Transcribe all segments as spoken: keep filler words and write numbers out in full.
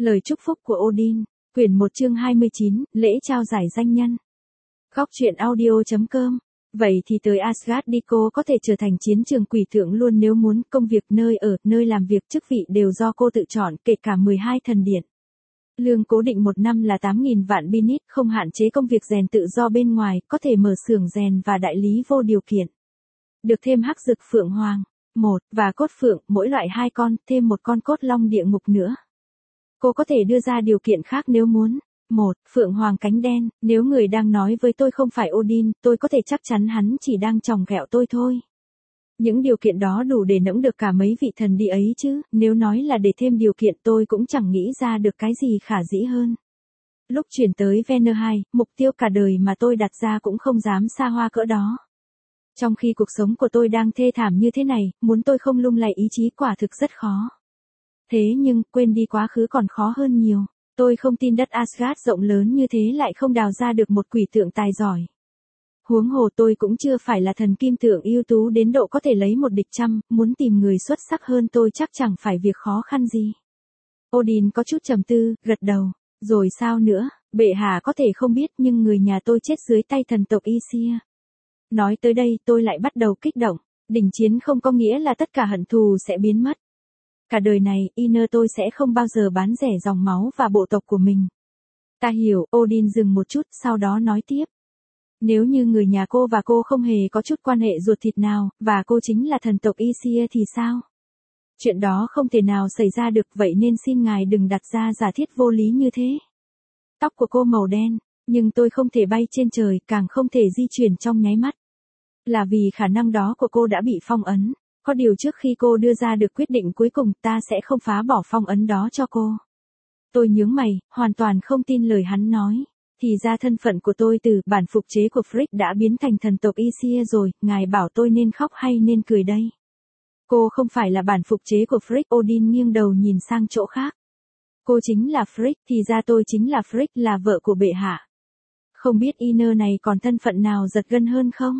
Lời chúc phúc của Odin, quyển một chương hai mươi chín, lễ trao giải danh nhân. Góc truyện audio chấm com. Vậy thì tới Asgard đi, cô có thể trở thành chiến trường quỷ thượng luôn nếu muốn, công việc, nơi ở, nơi làm việc, chức vị đều do cô tự chọn, kể cả mười hai thần điện. Lương cố định một năm là tám nghìn vạn binit, không hạn chế công việc rèn tự do bên ngoài, có thể mở xưởng rèn và đại lý vô điều kiện. Được thêm hắc dực phượng hoàng, một, và cốt phượng, mỗi loại hai con, thêm một con cốt long địa ngục nữa. Cô có thể đưa ra điều kiện khác nếu muốn. Một, phượng hoàng cánh đen, nếu người đang nói với tôi không phải Odin, tôi có thể chắc chắn hắn chỉ đang chòng ghẹo tôi thôi. Những điều kiện đó đủ để nẫng được cả mấy vị thần đi ấy chứ, nếu nói là để thêm điều kiện tôi cũng chẳng nghĩ ra được cái gì khả dĩ hơn. Lúc chuyển tới Venner, mục tiêu cả đời mà tôi đặt ra cũng không dám xa hoa cỡ đó. Trong khi cuộc sống của tôi đang thê thảm như thế này, muốn tôi không lung lay ý chí quả thực rất khó. Thế nhưng, quên đi quá khứ còn khó hơn nhiều. Tôi không tin đất Asgard rộng lớn như thế lại không đào ra được một quỷ tượng tài giỏi. Huống hồ tôi cũng chưa phải là thần kim tượng ưu tú đến độ có thể lấy một địch trăm, muốn tìm người xuất sắc hơn tôi chắc chẳng phải việc khó khăn gì. Odin có chút trầm tư, gật đầu. Rồi sao nữa, bệ hạ có thể không biết nhưng người nhà tôi chết dưới tay thần tộc Aesir. Nói tới đây tôi lại bắt đầu kích động, đình chiến không có nghĩa là tất cả hận thù sẽ biến mất. Cả đời này, Iner tôi sẽ không bao giờ bán rẻ dòng máu và bộ tộc của mình. Ta hiểu, Odin dừng một chút, sau đó nói tiếp. Nếu như người nhà cô và cô không hề có chút quan hệ ruột thịt nào, và cô chính là thần tộc Aesir thì sao? Chuyện đó không thể nào xảy ra được, vậy nên xin ngài đừng đặt ra giả thiết vô lý như thế. Tóc của cô màu đen, nhưng tôi không thể bay trên trời, càng không thể di chuyển trong nháy mắt. Là vì khả năng đó của cô đã bị phong ấn. Có điều trước khi cô đưa ra được quyết định cuối cùng ta sẽ không phá bỏ phong ấn đó cho cô. Tôi nhướng mày, hoàn toàn không tin lời hắn nói. Thì ra thân phận của tôi từ bản phục chế của Frigg đã biến thành thần tộc Aesir rồi, ngài bảo tôi nên khóc hay nên cười đây. Cô không phải là bản phục chế của Frigg, Odin nghiêng đầu nhìn sang chỗ khác. Cô chính là Frigg, thì ra tôi chính là Frigg, là vợ của bệ hạ. Không biết Iner này còn thân phận nào giật gân hơn không?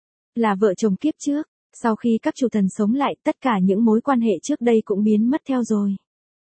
Là vợ chồng kiếp trước. Sau khi các chủ thần sống lại, tất cả những mối quan hệ trước đây cũng biến mất theo rồi.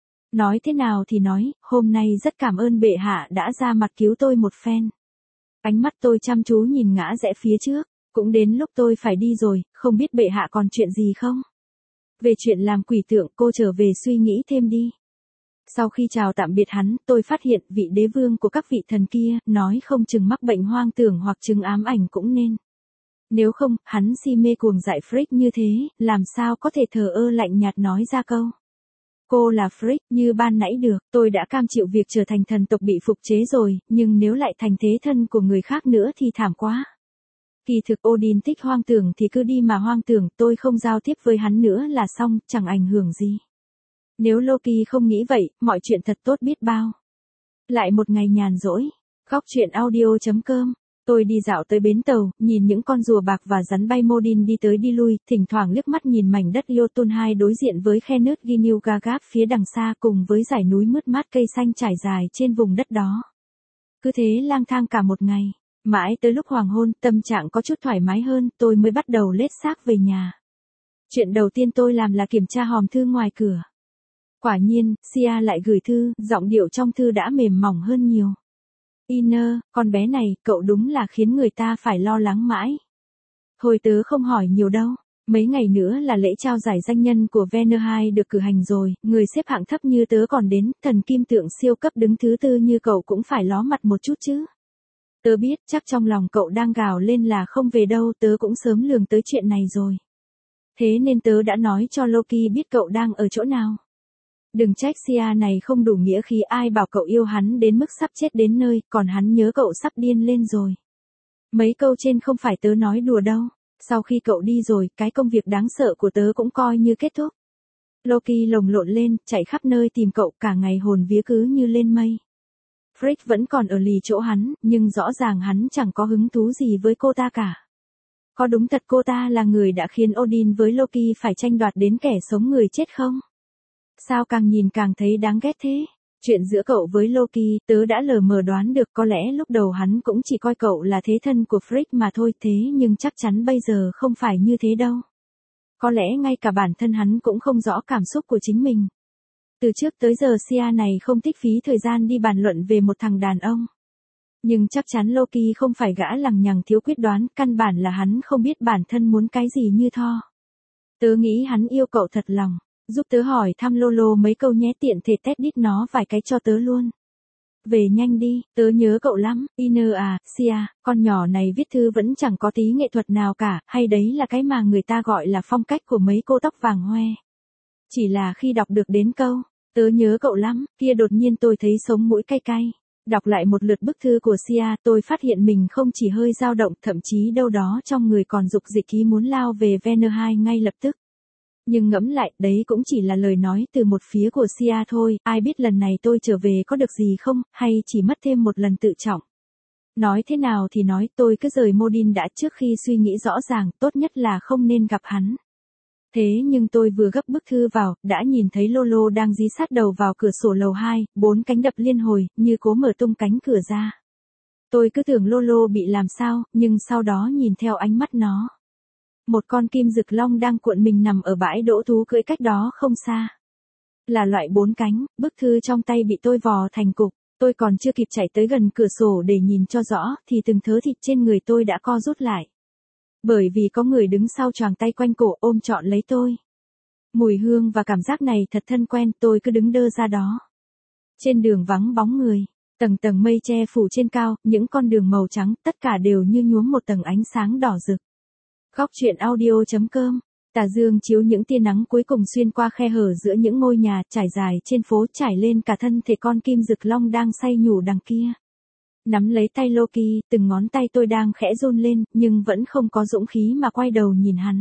Nói thế nào thì nói, hôm nay rất cảm ơn bệ hạ đã ra mặt cứu tôi một phen. Ánh mắt tôi chăm chú nhìn ngã rẽ phía trước, cũng đến lúc tôi phải đi rồi, không biết bệ hạ còn chuyện gì không? Về chuyện làm quỷ tượng cô trở về suy nghĩ thêm đi. Sau khi chào tạm biệt hắn, tôi phát hiện vị đế vương của các vị thần kia, nói không chừng mắc bệnh hoang tưởng hoặc chứng ám ảnh cũng nên. Nếu không, hắn si mê cuồng dại Frigg như thế, làm sao có thể thờ ơ lạnh nhạt nói ra câu. Cô là Frigg, như ban nãy được, tôi đã cam chịu việc trở thành thần tộc bị phục chế rồi, nhưng nếu lại thành thế thân của người khác nữa thì thảm quá. Kỳ thực Odin thích hoang tưởng thì cứ đi mà hoang tưởng, tôi không giao tiếp với hắn nữa là xong, chẳng ảnh hưởng gì. Nếu Loki không nghĩ vậy, mọi chuyện thật tốt biết bao. Lại một ngày nhàn rỗi. Góc truyện audio chấm com. Tôi đi dạo tới bến tàu, nhìn những con rùa bạc và rắn bay Modin đi tới đi lui, thỉnh thoảng liếc mắt nhìn mảnh đất Jotunheim đối diện với khe nứt Ginnungagap phía đằng xa cùng với dải núi mướt mát cây xanh trải dài trên vùng đất đó. Cứ thế lang thang cả một ngày, mãi tới lúc hoàng hôn, tâm trạng có chút thoải mái hơn, tôi mới bắt đầu lết xác về nhà. Chuyện đầu tiên tôi làm là kiểm tra hòm thư ngoài cửa. Quả nhiên, Sia lại gửi thư, giọng điệu trong thư đã mềm mỏng hơn nhiều. Iner, con bé này, cậu đúng là khiến người ta phải lo lắng mãi. Thôi tớ không hỏi nhiều đâu, mấy ngày nữa là lễ trao giải danh nhân của Venner được cử hành rồi, người xếp hạng thấp như tớ còn đến, thần kim tượng siêu cấp đứng thứ tư như cậu cũng phải ló mặt một chút chứ. Tớ biết chắc trong lòng cậu đang gào lên là không về đâu, tớ cũng sớm lường tới chuyện này rồi. Thế nên tớ đã nói cho Loki biết cậu đang ở chỗ nào. Đừng trách Sia này không đủ nghĩa khí, ai bảo cậu yêu hắn đến mức sắp chết đến nơi, còn hắn nhớ cậu sắp điên lên rồi. Mấy câu trên không phải tớ nói đùa đâu, sau khi cậu đi rồi, cái công việc đáng sợ của tớ cũng coi như kết thúc. Loki lồng lộn lên, chạy khắp nơi tìm cậu, cả ngày hồn vía cứ như lên mây. Frigg vẫn còn ở lì chỗ hắn, nhưng rõ ràng hắn chẳng có hứng thú gì với cô ta cả. Có đúng thật cô ta là người đã khiến Odin với Loki phải tranh đoạt đến kẻ sống người chết không? Sao càng nhìn càng thấy đáng ghét thế? Chuyện giữa cậu với Loki, tớ đã lờ mờ đoán được, có lẽ lúc đầu hắn cũng chỉ coi cậu là thế thân của Frigg mà thôi, thế nhưng chắc chắn bây giờ không phải như thế đâu. Có lẽ ngay cả bản thân hắn cũng không rõ cảm xúc của chính mình. Từ trước tới giờ Sia này không thích phí thời gian đi bàn luận về một thằng đàn ông. Nhưng chắc chắn Loki không phải gã lằng nhằng thiếu quyết đoán, căn bản là hắn không biết bản thân muốn cái gì như Thor. Tớ nghĩ hắn yêu cậu thật lòng, giúp tớ hỏi thăm Lolo mấy câu nhé, tiện thể test đít nó vài cái cho tớ luôn. Về nhanh đi, tớ nhớ cậu lắm, Iner à, Sia, con nhỏ này viết thư vẫn chẳng có tí nghệ thuật nào cả, hay đấy là cái mà người ta gọi là phong cách của mấy cô tóc vàng hoe. Chỉ là khi đọc được đến câu, tớ nhớ cậu lắm, kia đột nhiên tôi thấy sống mũi cay cay. Đọc lại một lượt bức thư của Sia, tôi phát hiện mình không chỉ hơi dao động, thậm chí đâu đó trong người còn dục dịch ý muốn lao về Venner hai ngay lập tức. Nhưng ngẫm lại, đấy cũng chỉ là lời nói từ một phía của Sia thôi, ai biết lần này tôi trở về có được gì không, hay chỉ mất thêm một lần tự trọng. Nói thế nào thì nói, tôi cứ rời Modin đã trước khi suy nghĩ rõ ràng, tốt nhất là không nên gặp hắn. Thế nhưng tôi vừa gấp bức thư vào, đã nhìn thấy Lolo đang dí sát đầu vào cửa sổ lầu hai, bốn cánh đập liên hồi, như cố mở tung cánh cửa ra. Tôi cứ tưởng Lolo bị làm sao, nhưng sau đó nhìn theo ánh mắt nó. Một con kim dực long đang cuộn mình nằm ở bãi đỗ thú cưỡi cách đó không xa. Là loại bốn cánh, bức thư trong tay bị tôi vò thành cục, tôi còn chưa kịp chạy tới gần cửa sổ để nhìn cho rõ, thì từng thớ thịt trên người tôi đã co rút lại. Bởi vì có người đứng sau choàng tay quanh cổ ôm trọn lấy tôi. Mùi hương và cảm giác này thật thân quen, tôi cứ đứng đơ ra đó. Trên đường vắng bóng người, tầng tầng mây che phủ trên cao, những con đường màu trắng, tất cả đều như nhuốm một tầng ánh sáng đỏ rực. Góc truyện audio chấm com. Tà dương chiếu những tia nắng cuối cùng xuyên qua khe hở giữa những ngôi nhà, trải dài trên phố, trải lên cả thân thể con kim dực long đang say nhủ đằng kia. Nắm lấy tay Loki, từng ngón tay tôi đang khẽ run lên, nhưng vẫn không có dũng khí mà quay đầu nhìn hắn.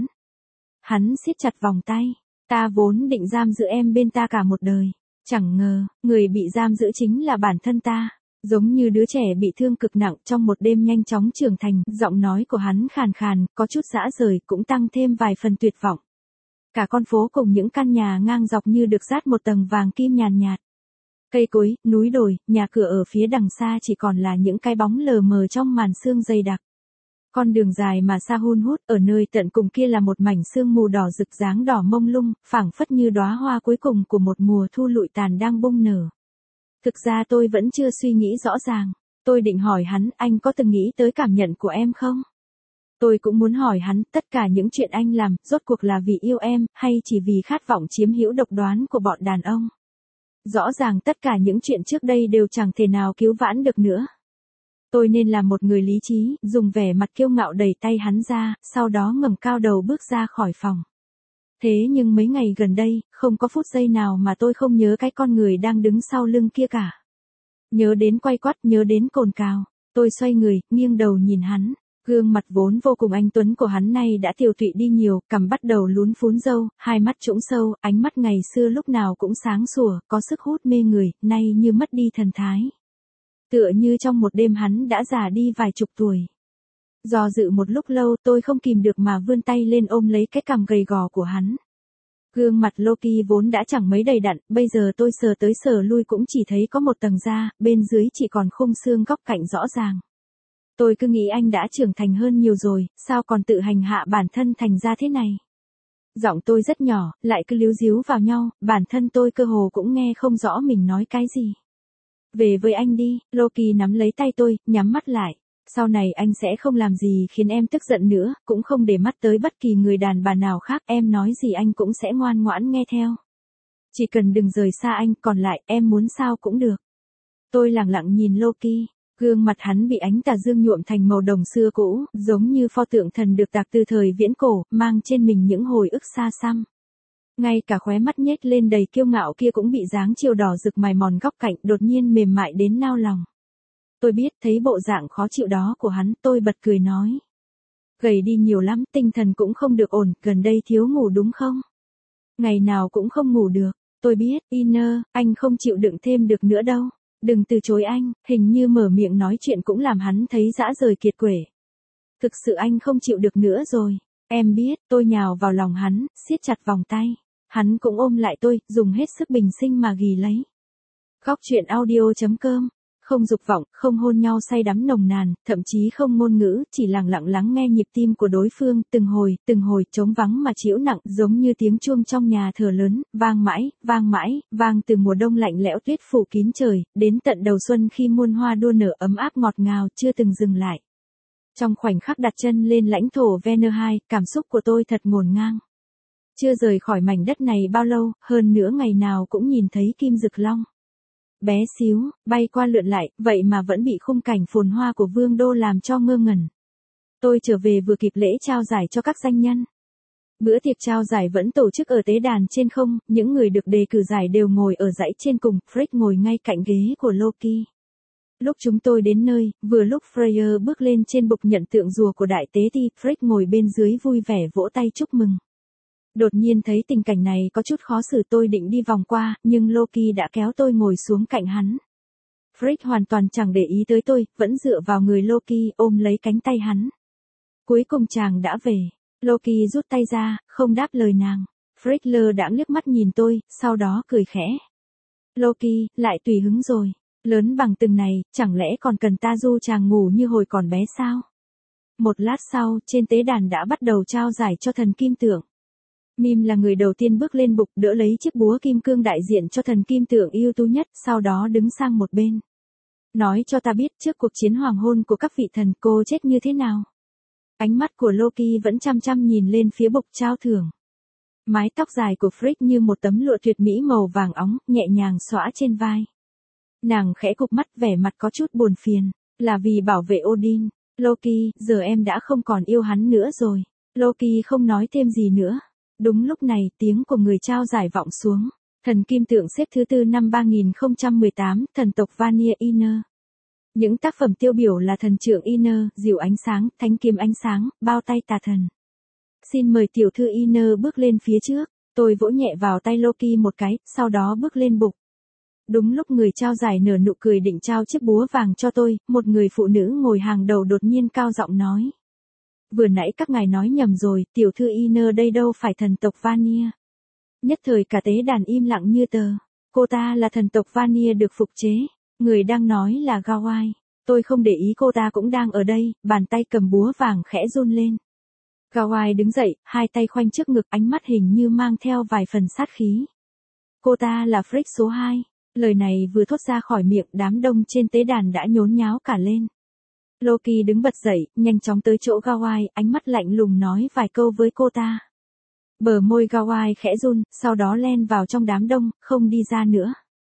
Hắn siết chặt vòng tay. Ta vốn định giam giữ em bên ta cả một đời. Chẳng ngờ, người bị giam giữ chính là bản thân ta. Giống như đứa trẻ bị thương cực nặng trong một đêm nhanh chóng trưởng thành, giọng nói của hắn khàn khàn, có chút dã rời, cũng tăng thêm vài phần tuyệt vọng. Cả con phố cùng những căn nhà ngang dọc như được dát một tầng vàng kim nhàn nhạt. Cây cối, núi đồi, nhà cửa ở phía đằng xa chỉ còn là những cái bóng lờ mờ trong màn sương dày đặc. Con đường dài mà xa hun hút, ở nơi tận cùng kia là một mảnh sương mù đỏ rực dáng đỏ mông lung, phảng phất như đóa hoa cuối cùng của một mùa thu lụi tàn đang bung nở. Thực ra tôi vẫn chưa suy nghĩ rõ ràng. Tôi định hỏi hắn, anh có từng nghĩ tới cảm nhận của em không? Tôi cũng muốn hỏi hắn, tất cả những chuyện anh làm, rốt cuộc là vì yêu em, hay chỉ vì khát vọng chiếm hữu độc đoán của bọn đàn ông? Rõ ràng tất cả những chuyện trước đây đều chẳng thể nào cứu vãn được nữa. Tôi nên là một người lý trí, dùng vẻ mặt kiêu ngạo đẩy tay hắn ra, sau đó ngẩng cao đầu bước ra khỏi phòng. Thế nhưng mấy ngày gần đây, không có phút giây nào mà tôi không nhớ cái con người đang đứng sau lưng kia cả. Nhớ đến quay quắt, nhớ đến cồn cào. Tôi xoay người, nghiêng đầu nhìn hắn. Gương mặt vốn vô cùng anh tuấn của hắn nay đã tiều tụy đi nhiều, cằm bắt đầu lún phún râu, hai mắt trũng sâu, ánh mắt ngày xưa lúc nào cũng sáng sủa, có sức hút mê người, nay như mất đi thần thái. Tựa như trong một đêm hắn đã già đi vài chục tuổi. Do dự một lúc lâu tôi không kìm được mà vươn tay lên ôm lấy cái cằm gầy gò của hắn. Gương mặt Loki vốn đã chẳng mấy đầy đặn, bây giờ tôi sờ tới sờ lui cũng chỉ thấy có một tầng da, bên dưới chỉ còn khung xương góc cạnh rõ ràng. Tôi cứ nghĩ anh đã trưởng thành hơn nhiều rồi, sao còn tự hành hạ bản thân thành ra thế này. Giọng tôi rất nhỏ, lại cứ líu díu vào nhau, bản thân tôi cơ hồ cũng nghe không rõ mình nói cái gì. Về với anh đi, Loki nắm lấy tay tôi, nhắm mắt lại. Sau này anh sẽ không làm gì khiến em tức giận nữa, cũng không để mắt tới bất kỳ người đàn bà nào khác, em nói gì anh cũng sẽ ngoan ngoãn nghe theo. Chỉ cần đừng rời xa anh, còn lại em muốn sao cũng được. Tôi lặng lặng nhìn Loki, gương mặt hắn bị ánh tà dương nhuộm thành màu đồng xưa cũ, giống như pho tượng thần được tạc từ thời viễn cổ, mang trên mình những hồi ức xa xăm. Ngay cả khóe mắt nhếch lên đầy kiêu ngạo kia cũng bị dáng chiều đỏ rực mài mòn góc cạnh, đột nhiên mềm mại đến nao lòng. Tôi biết, thấy bộ dạng khó chịu đó của hắn, tôi bật cười nói. Gầy đi nhiều lắm, tinh thần cũng không được ổn, gần đây thiếu ngủ đúng không? Ngày nào cũng không ngủ được. Tôi biết, Iner, anh không chịu đựng thêm được nữa đâu. Đừng từ chối anh, hình như mở miệng nói chuyện cũng làm hắn thấy dã rời kiệt quệ. Thực sự anh không chịu được nữa rồi. Em biết, tôi nhào vào lòng hắn, siết chặt vòng tay. Hắn cũng ôm lại tôi, dùng hết sức bình sinh mà ghì lấy. Góc truyện audio chấm com Không dục vọng, không hôn nhau say đắm nồng nàn, thậm chí không ngôn ngữ, chỉ lặng lặng lắng nghe nhịp tim của đối phương, từng hồi, từng hồi, trống vắng mà trĩu nặng, giống như tiếng chuông trong nhà thờ lớn, vang mãi, vang mãi, vang từ mùa đông lạnh lẽo tuyết phủ kín trời, đến tận đầu xuân khi muôn hoa đua nở ấm áp ngọt ngào chưa từng dừng lại. Trong khoảnh khắc đặt chân lên lãnh thổ Venus hai, cảm xúc của tôi thật ngổn ngang. Chưa rời khỏi mảnh đất này bao lâu, hơn nữa ngày nào cũng nhìn thấy Kim Dực Long. Bé xíu, bay qua lượn lại, vậy mà vẫn bị khung cảnh phồn hoa của vương đô làm cho ngơ ngẩn. Tôi trở về vừa kịp lễ trao giải cho các danh nhân. Bữa tiệc trao giải vẫn tổ chức ở tế đàn trên không, những người được đề cử giải đều ngồi ở dãy trên cùng, Frigg ngồi ngay cạnh ghế của Loki. Lúc chúng tôi đến nơi, vừa lúc Freyr bước lên trên bục nhận tượng rùa của đại tế ti, Frigg ngồi bên dưới vui vẻ vỗ tay chúc mừng. Đột nhiên thấy tình cảnh này có chút khó xử, tôi định đi vòng qua, nhưng Loki đã kéo tôi ngồi xuống cạnh hắn. Frigg hoàn toàn chẳng để ý tới tôi, vẫn dựa vào người Loki ôm lấy cánh tay hắn. Cuối cùng chàng đã về. Loki rút tay ra, không đáp lời nàng. Frigg lơ đãng liếc mắt nhìn tôi, sau đó cười khẽ. Loki, lại tùy hứng rồi. Lớn bằng từng này, chẳng lẽ còn cần ta du chàng ngủ như hồi còn bé sao? Một lát sau, trên tế đàn đã bắt đầu trao giải cho thần kim tượng. Mim là người đầu tiên bước lên bục đỡ lấy chiếc búa kim cương đại diện cho thần kim tượng ưu tú nhất, sau đó đứng sang một bên. Nói cho ta biết trước cuộc chiến hoàng hôn của các vị thần cô chết như thế nào. Ánh mắt của Loki vẫn chăm chăm nhìn lên phía bục trao thưởng. Mái tóc dài của Frigg như một tấm lụa tuyệt mỹ màu vàng óng, nhẹ nhàng xõa trên vai. Nàng khẽ cụp mắt vẻ mặt có chút buồn phiền, là vì bảo vệ Odin. Loki, giờ em đã không còn yêu hắn nữa rồi. Loki không nói thêm gì nữa. Đúng lúc này, tiếng của người trao giải vọng xuống. Thần kim tượng xếp thứ tư năm ba nghìn không trăm mười tám, thần tộc Vanir Inner. Những tác phẩm tiêu biểu là thần trượng Inner, diều ánh sáng, thánh kiếm ánh sáng, bao tay tà thần. Xin mời tiểu thư Inner bước lên phía trước. Tôi vỗ nhẹ vào tay Loki một cái, sau đó bước lên bục. Đúng lúc người trao giải nở nụ cười định trao chiếc búa vàng cho tôi, một người phụ nữ ngồi hàng đầu đột nhiên cao giọng nói. Vừa nãy các ngài nói nhầm rồi, tiểu thư Inner đây đâu phải thần tộc Vanir. Nhất thời cả tế đàn im lặng như tờ. Cô ta là thần tộc Vanir được phục chế. Người đang nói là Gawai. Tôi không để ý cô ta cũng đang ở đây, bàn tay cầm búa vàng khẽ run lên. Gawai đứng dậy, hai tay khoanh trước ngực, ánh mắt hình như mang theo vài phần sát khí. Cô ta là Frigg số hai. Lời này vừa thốt ra khỏi miệng, đám đông trên tế đàn đã nhốn nháo cả lên. Loki đứng bật dậy, nhanh chóng tới chỗ Gawai, ánh mắt lạnh lùng nói vài câu với cô ta. Bờ môi Gawai khẽ run, sau đó len vào trong đám đông, không đi ra nữa.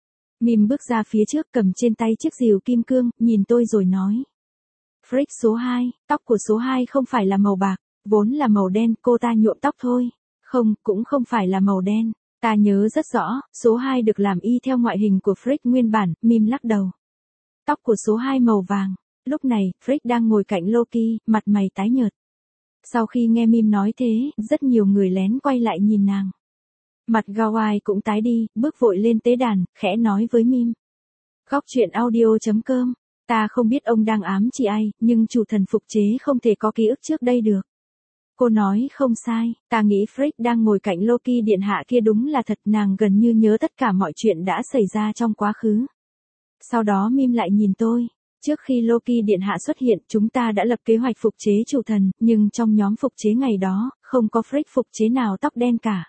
Mim bước ra phía trước cầm trên tay chiếc rìu kim cương, nhìn tôi rồi nói. Frigg số hai, tóc của số hai không phải là màu bạc, vốn là màu đen, cô ta nhuộm tóc thôi. Không, cũng không phải là màu đen. Ta nhớ rất rõ, số hai được làm y theo ngoại hình của Frigg nguyên bản, Mim lắc đầu. Tóc của số hai màu vàng. Lúc này, Frigg đang ngồi cạnh Loki, mặt mày tái nhợt. Sau khi nghe Mim nói thế, rất nhiều người lén quay lại nhìn nàng. Mặt Gawai cũng tái đi, bước vội lên tế đàn, khẽ nói với Mim. Góc truyện audio chấm com, ta không biết ông đang ám chỉ ai, nhưng chủ thần phục chế không thể có ký ức trước đây được. Cô nói không sai, ta nghĩ Frigg đang ngồi cạnh Loki điện hạ kia đúng là thật, nàng gần như nhớ tất cả mọi chuyện đã xảy ra trong quá khứ. Sau đó Mim lại nhìn tôi. Trước khi Loki điện hạ xuất hiện, chúng ta đã lập kế hoạch phục chế chủ thần, nhưng trong nhóm phục chế ngày đó, không có Frigg phục chế nào tóc đen cả.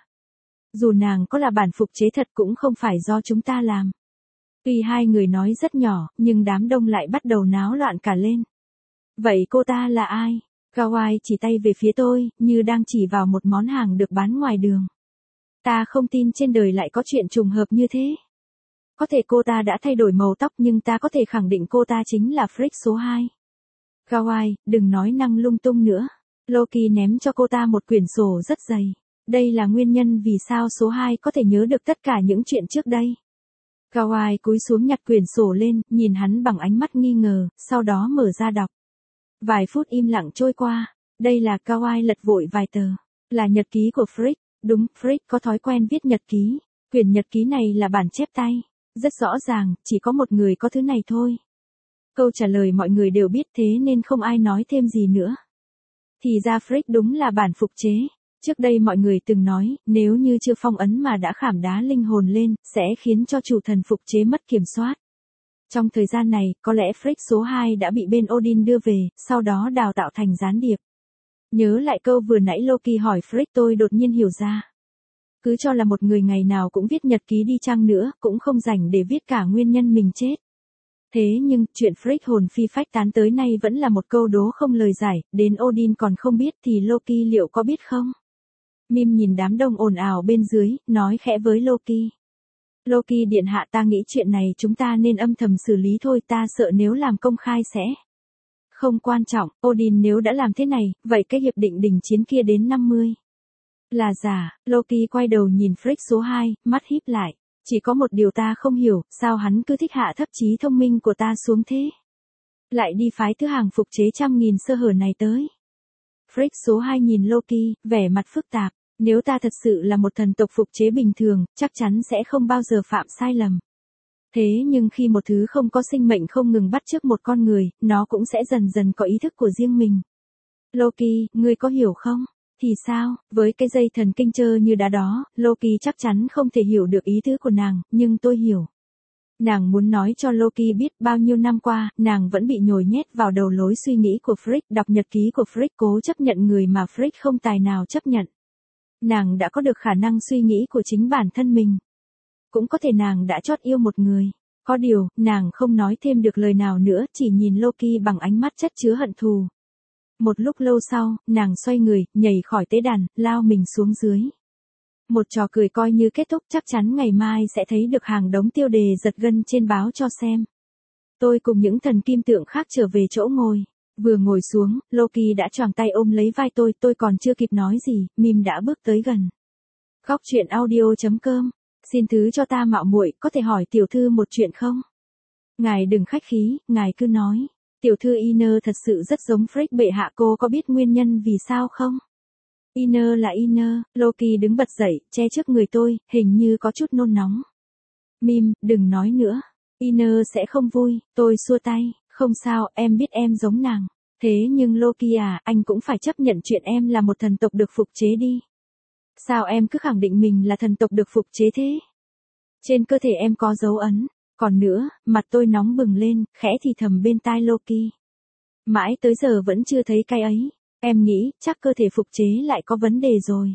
Dù nàng có là bản phục chế thật cũng không phải do chúng ta làm. Tuy hai người nói rất nhỏ, nhưng đám đông lại bắt đầu náo loạn cả lên. Vậy cô ta là ai? Gawai chỉ tay về phía tôi, như đang chỉ vào một món hàng được bán ngoài đường. Ta không tin trên đời lại có chuyện trùng hợp như thế. Có thể cô ta đã thay đổi màu tóc nhưng ta có thể khẳng định cô ta chính là Frigg số hai. Gawai, đừng nói năng lung tung nữa. Loki ném cho cô ta một quyển sổ rất dày. Đây là nguyên nhân vì sao số hai có thể nhớ được tất cả những chuyện trước đây. Gawai cúi xuống nhặt quyển sổ lên, nhìn hắn bằng ánh mắt nghi ngờ, sau đó mở ra đọc. Vài phút im lặng trôi qua. Đây là Gawai lật vội vài tờ. Là nhật ký của Frigg. Đúng, Frigg có thói quen viết nhật ký. Quyển nhật ký này là bản chép tay. Rất rõ ràng, chỉ có một người có thứ này thôi. Câu trả lời mọi người đều biết thế nên không ai nói thêm gì nữa. Thì ra Frigg đúng là bản phục chế. Trước đây mọi người từng nói, nếu như chưa phong ấn mà đã khảm đá linh hồn lên, sẽ khiến cho chủ thần phục chế mất kiểm soát. Trong thời gian này, có lẽ Frick số hai đã bị bên Odin đưa về, sau đó đào tạo thành gián điệp. Nhớ lại câu vừa nãy Loki hỏi Frick, tôi đột nhiên hiểu ra. Cứ cho là một người ngày nào cũng viết nhật ký đi chăng nữa, cũng không rảnh để viết cả nguyên nhân mình chết. Thế nhưng, chuyện Frick hồn phi phách tán tới nay vẫn là một câu đố không lời giải, đến Odin còn không biết thì Loki liệu có biết không? Mim nhìn đám đông ồn ào bên dưới, nói khẽ với Loki. Loki điện hạ, ta nghĩ chuyện này chúng ta nên âm thầm xử lý thôi, ta sợ nếu làm công khai sẽ không quan trọng. Odin nếu đã làm thế này, vậy cái hiệp định đình chiến kia đến năm mươi là giả. Loki quay đầu nhìn Frick số hai, mắt híp lại. Chỉ có một điều ta không hiểu, sao hắn cứ thích hạ thấp trí thông minh của ta xuống thế? Lại đi phái thứ hàng phục chế trăm nghìn sơ hở này tới. Frick số hai nhìn Loki, vẻ mặt phức tạp. Nếu ta thật sự là một thần tộc phục chế bình thường, chắc chắn sẽ không bao giờ phạm sai lầm. Thế nhưng khi một thứ không có sinh mệnh không ngừng bắt chước một con người, nó cũng sẽ dần dần có ý thức của riêng mình. Loki, ngươi có hiểu không? Thì sao, với cái dây thần kinh trơ như đá đó, Loki chắc chắn không thể hiểu được ý tứ của nàng, nhưng tôi hiểu. Nàng muốn nói cho Loki biết bao nhiêu năm qua, nàng vẫn bị nhồi nhét vào đầu lối suy nghĩ của Frick, đọc nhật ký của Frick, cố chấp nhận người mà Frick không tài nào chấp nhận. Nàng đã có được khả năng suy nghĩ của chính bản thân mình. Cũng có thể nàng đã chót yêu một người. Có điều, nàng không nói thêm được lời nào nữa, chỉ nhìn Loki bằng ánh mắt chất chứa hận thù. Một lúc lâu sau, nàng xoay người, nhảy khỏi tế đàn, lao mình xuống dưới. Một trò cười coi như kết thúc, chắc chắn ngày mai sẽ thấy được hàng đống tiêu đề giật gân trên báo cho xem. Tôi cùng những thần kim tượng khác trở về chỗ ngồi. Vừa ngồi xuống, Loki đã choàng tay ôm lấy vai tôi, tôi còn chưa kịp nói gì, Mim đã bước tới gần. Góc truyện audio chấm com. Xin thứ cho ta mạo muội, có thể hỏi tiểu thư một chuyện không? Ngài đừng khách khí, ngài cứ nói. Tiểu thư Iner thật sự rất giống Frick bệ hạ, cô có biết nguyên nhân vì sao không? Iner là Iner. Loki đứng bật dậy, che trước người tôi, hình như có chút nôn nóng. Mim, đừng nói nữa. Iner sẽ không vui. Tôi xua tay. Không sao, em biết em giống nàng. Thế nhưng Loki à, anh cũng phải chấp nhận chuyện em là một thần tộc được phục chế đi. Sao em cứ khẳng định mình là thần tộc được phục chế thế? Trên cơ thể em có dấu ấn. Còn nữa, mặt tôi nóng bừng lên, khẽ thì thầm bên tai Loki. Mãi tới giờ vẫn chưa thấy cái ấy. Em nghĩ, chắc cơ thể phục chế lại có vấn đề rồi.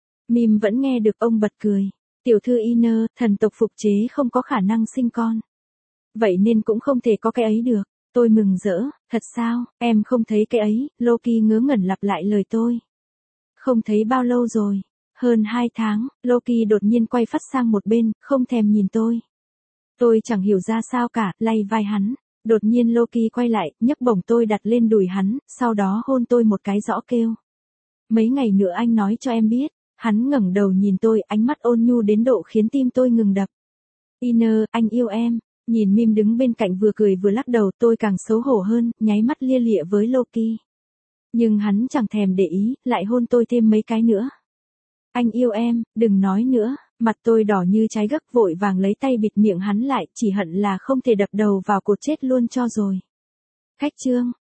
Mim vẫn nghe được ông bật cười. Tiểu thư Iner, thần tộc phục chế không có khả năng sinh con. Vậy nên cũng không thể có cái ấy được. Tôi mừng rỡ, thật sao, em không thấy cái ấy, Loki ngớ ngẩn lặp lại lời tôi. Không thấy bao lâu rồi, hơn hai tháng, Loki đột nhiên quay phắt sang một bên, không thèm nhìn tôi. Tôi chẳng hiểu ra sao cả, lay vai hắn. Đột nhiên Loki quay lại, nhấc bổng tôi đặt lên đùi hắn, sau đó hôn tôi một cái rõ kêu. Mấy ngày nữa anh nói cho em biết. Hắn ngẩng đầu nhìn tôi, ánh mắt ôn nhu đến độ khiến tim tôi ngừng đập. Iner, anh yêu em. Nhìn Mim đứng bên cạnh vừa cười vừa lắc đầu, tôi càng xấu hổ hơn, nháy mắt lia lịa với Loki. Nhưng hắn chẳng thèm để ý, lại hôn tôi thêm mấy cái nữa. Anh yêu em, đừng nói nữa. Mặt tôi đỏ như trái gấc, vội vàng lấy tay bịt miệng hắn lại, chỉ hận là không thể đập đầu vào cột chết luôn cho rồi. Khách trương.